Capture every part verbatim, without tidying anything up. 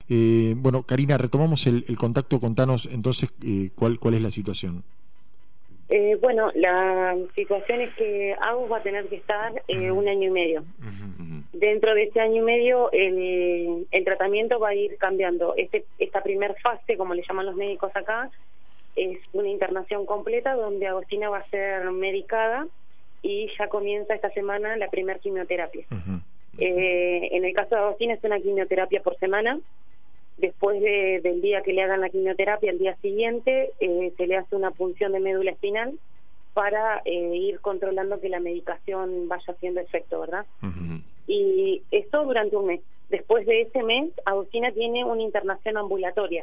Eh, bueno, Karina, retomamos el, el contacto, contanos entonces eh, cuál, cuál es la situación. Eh, bueno, la situación es que Agus va a tener que estar eh, un año y medio. Uh-huh. Dentro de ese año y medio el, el tratamiento va a ir cambiando. Este, esta primer fase, como le llaman los médicos acá, es una internación completa donde Agostina va a ser medicada y ya comienza esta semana la primera quimioterapia. Uh-huh. Eh, en el caso de Agostina es una quimioterapia por semana. Después de, del día que le hagan la quimioterapia, el día siguiente eh, se le hace una punción de médula espinal para eh, ir controlando que la medicación vaya haciendo efecto, ¿verdad? Uh-huh. Y esto durante un mes. Después de ese mes, Agostina tiene una internación ambulatoria.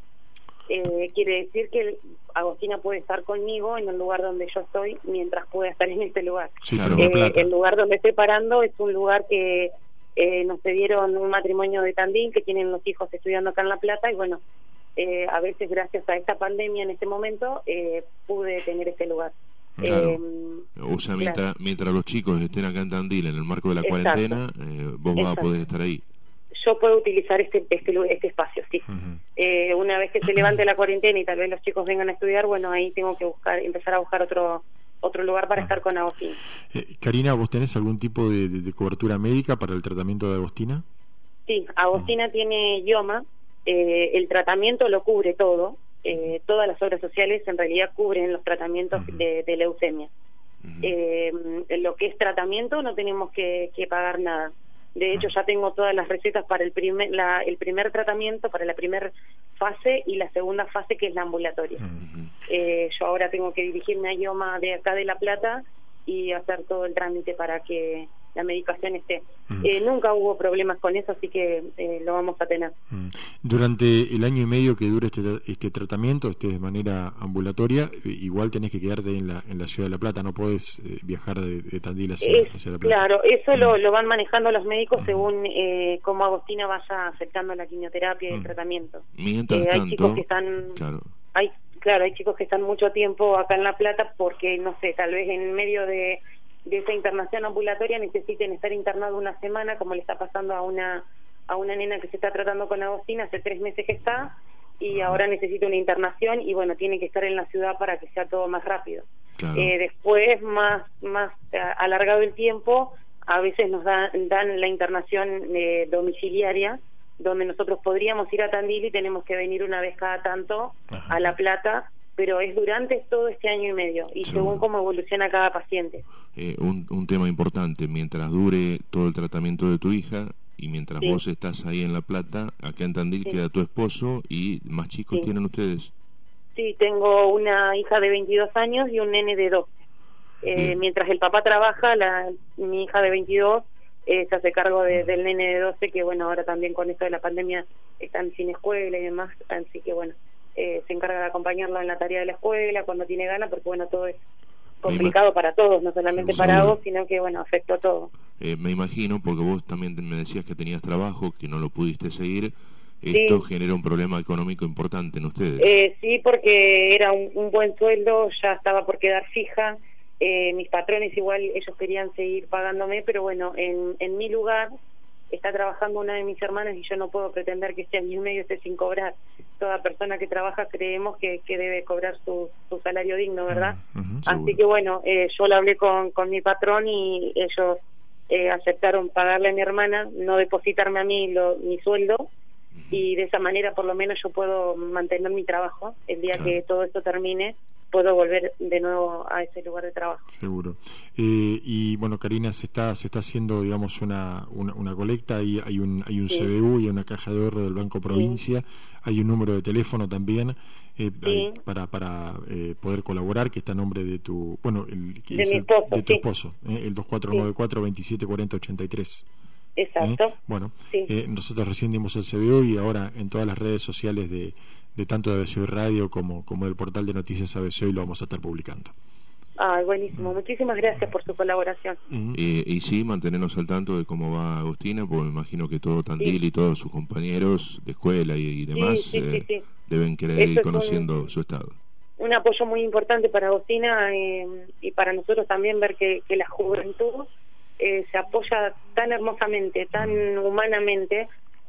Eh, quiere decir que Agostina puede estar conmigo en el lugar donde yo estoy mientras pueda estar en este lugar. Sí, claro, eh, el lugar donde estoy parando es un lugar que eh, nos cedieron un matrimonio de Tandil que tienen los hijos estudiando acá en La Plata y bueno, eh, a veces gracias a esta pandemia en este momento eh, pude tener este lugar. Claro. Eh, o sea, mientras, claro. mientras los chicos estén acá en Tandil en el marco de la Exacto. cuarentena, eh, vos Exacto. vas a poder estar ahí. Yo puedo utilizar este este, este espacio, sí. Uh-huh. Eh, una vez que se levante la cuarentena y tal vez los chicos vengan a estudiar, bueno, ahí tengo que buscar, empezar a buscar otro otro lugar para uh-huh. estar con Agostina. Eh, Karina, ¿vos tenés algún tipo de, de, de cobertura médica para el tratamiento de Agostina? Sí, Agostina uh-huh. tiene IOMA, eh, el tratamiento lo cubre todo, eh, todas las obras sociales en realidad cubren los tratamientos uh-huh. de, de leucemia. Uh-huh. Eh, en lo que es tratamiento no tenemos que, que pagar nada. De hecho, ya tengo todas las recetas para el primer, la, el primer tratamiento, para la primera fase y la segunda fase, que es la ambulatoria. Uh-huh. Eh, yo ahora tengo que dirigirme a IOMA de acá de La Plata y hacer todo el trámite para que la medicación esté. Uh-huh. Eh, nunca hubo problemas con eso, así que eh, lo vamos a tener. Uh-huh. Durante el año y medio que dure este, este tratamiento, este de manera ambulatoria, igual tenés que quedarte en la, en la ciudad de La Plata, no podés eh, viajar de, de Tandil hacia, es, hacia La Plata. Claro, eso uh-huh. lo, lo van manejando los médicos uh-huh. según eh, cómo Agostina vaya aceptando la quimioterapia y uh-huh. el tratamiento. Mientras eh, hay tanto, chicos que están, claro. hay, claro, hay chicos que están mucho tiempo acá en La Plata porque, no sé, tal vez en medio de de esa internación ambulatoria necesiten estar internados una semana, como le está pasando a una a una nena que se está tratando con Agostina, hace tres meses que está, y ahora necesita una internación, y bueno, tiene que estar en la ciudad para que sea todo más rápido. Claro. Eh, después, más más alargado el tiempo, a veces nos da, dan la internación eh, domiciliaria, donde nosotros podríamos ir a Tandil y tenemos que venir una vez cada tanto Ajá. a La Plata, pero es durante todo este año y medio y Seguro. según cómo evoluciona cada paciente. Eh, un, un tema importante, mientras dure todo el tratamiento de tu hija y mientras sí. vos estás ahí en La Plata, acá en Tandil sí. queda tu esposo y más chicos sí. tienen ustedes. Sí, tengo una hija de veintidós años y un nene de doce. Eh, mientras el papá trabaja, la, mi hija de veintidós eh, se hace cargo de, del nene de doce, que bueno, ahora también con esto de la pandemia están sin escuela y demás, así que bueno, Eh, se encarga de acompañarlo en la tarea de la escuela cuando tiene ganas, porque bueno, todo es complicado para todos, no solamente sí, para vos, sino que bueno, afectó a todo. Eh, me imagino, porque vos también me decías que tenías trabajo, que no lo pudiste seguir, esto sí. genera un problema económico importante en ustedes. Eh, sí, porque era un, un buen sueldo, ya estaba por quedar fija, eh, mis patrones igual, ellos querían seguir pagándome, pero bueno, en, en mi lugar está trabajando una de mis hermanas y yo no puedo pretender que este año y medio esté sin cobrar. Toda persona que trabaja creemos que, que debe cobrar su, su salario digno, ¿verdad? Uh-huh, Así que bueno, eh, yo lo hablé con, con mi patrón y ellos eh, aceptaron pagarle a mi hermana, no depositarme a mí lo, mi sueldo, uh-huh. y de esa manera por lo menos yo puedo mantener mi trabajo. El día claro. que todo esto termine, puedo volver de nuevo a ese lugar de trabajo. Seguro. Eh, y bueno, Karina, se está se está haciendo, digamos, una una, una colecta, y hay un hay un sí. C B U y una caja de ahorro del Banco Provincia, sí. hay un número de teléfono también eh, sí. para para eh, poder colaborar, que está a nombre de tu, bueno, el, que de es mi el, esposo, de tu sí. esposo, eh, el dos cuatro nueve cuatro, veintisiete cuarenta ochenta y tres. Exacto. ¿Eh? Bueno, sí. eh, nosotros recién dimos el C B U y ahora en todas las redes sociales de, de tanto de A B C Hoy Radio como, como del portal de noticias A B C Hoy lo vamos a estar publicando. Ah, buenísimo. Muchísimas gracias por su colaboración. Uh-huh. eh, y sí, mantenernos al tanto de cómo va Agostina, porque me imagino que todo Tandil sí. y todos sus compañeros de escuela y, y demás sí, sí, eh, sí, sí. deben querer Eso ir conociendo un, su estado. Un apoyo muy importante para Agostina eh, y para nosotros también ver que, que la juventud eh, se apoya tan hermosamente, tan humanamente,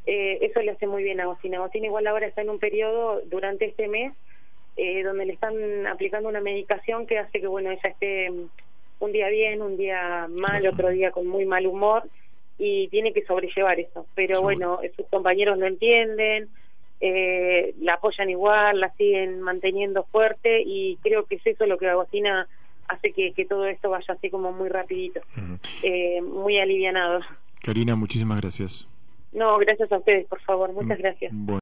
eh, eso le hace muy bien a Agostina. Agostina igual ahora está en un periodo durante este mes eh, donde le están aplicando una medicación que hace que, bueno, ella esté un día bien, un día mal, otro día con muy mal humor, y tiene que sobrellevar eso. Pero sí, bueno, sus compañeros lo entienden, eh, la apoyan igual, la siguen manteniendo fuerte, y creo que es eso lo que Agostina hace que, que todo esto vaya así como muy rapidito, uh-huh. eh, muy alivianado. Karina, muchísimas gracias. No, gracias a ustedes, por favor, muchas gracias. Bueno.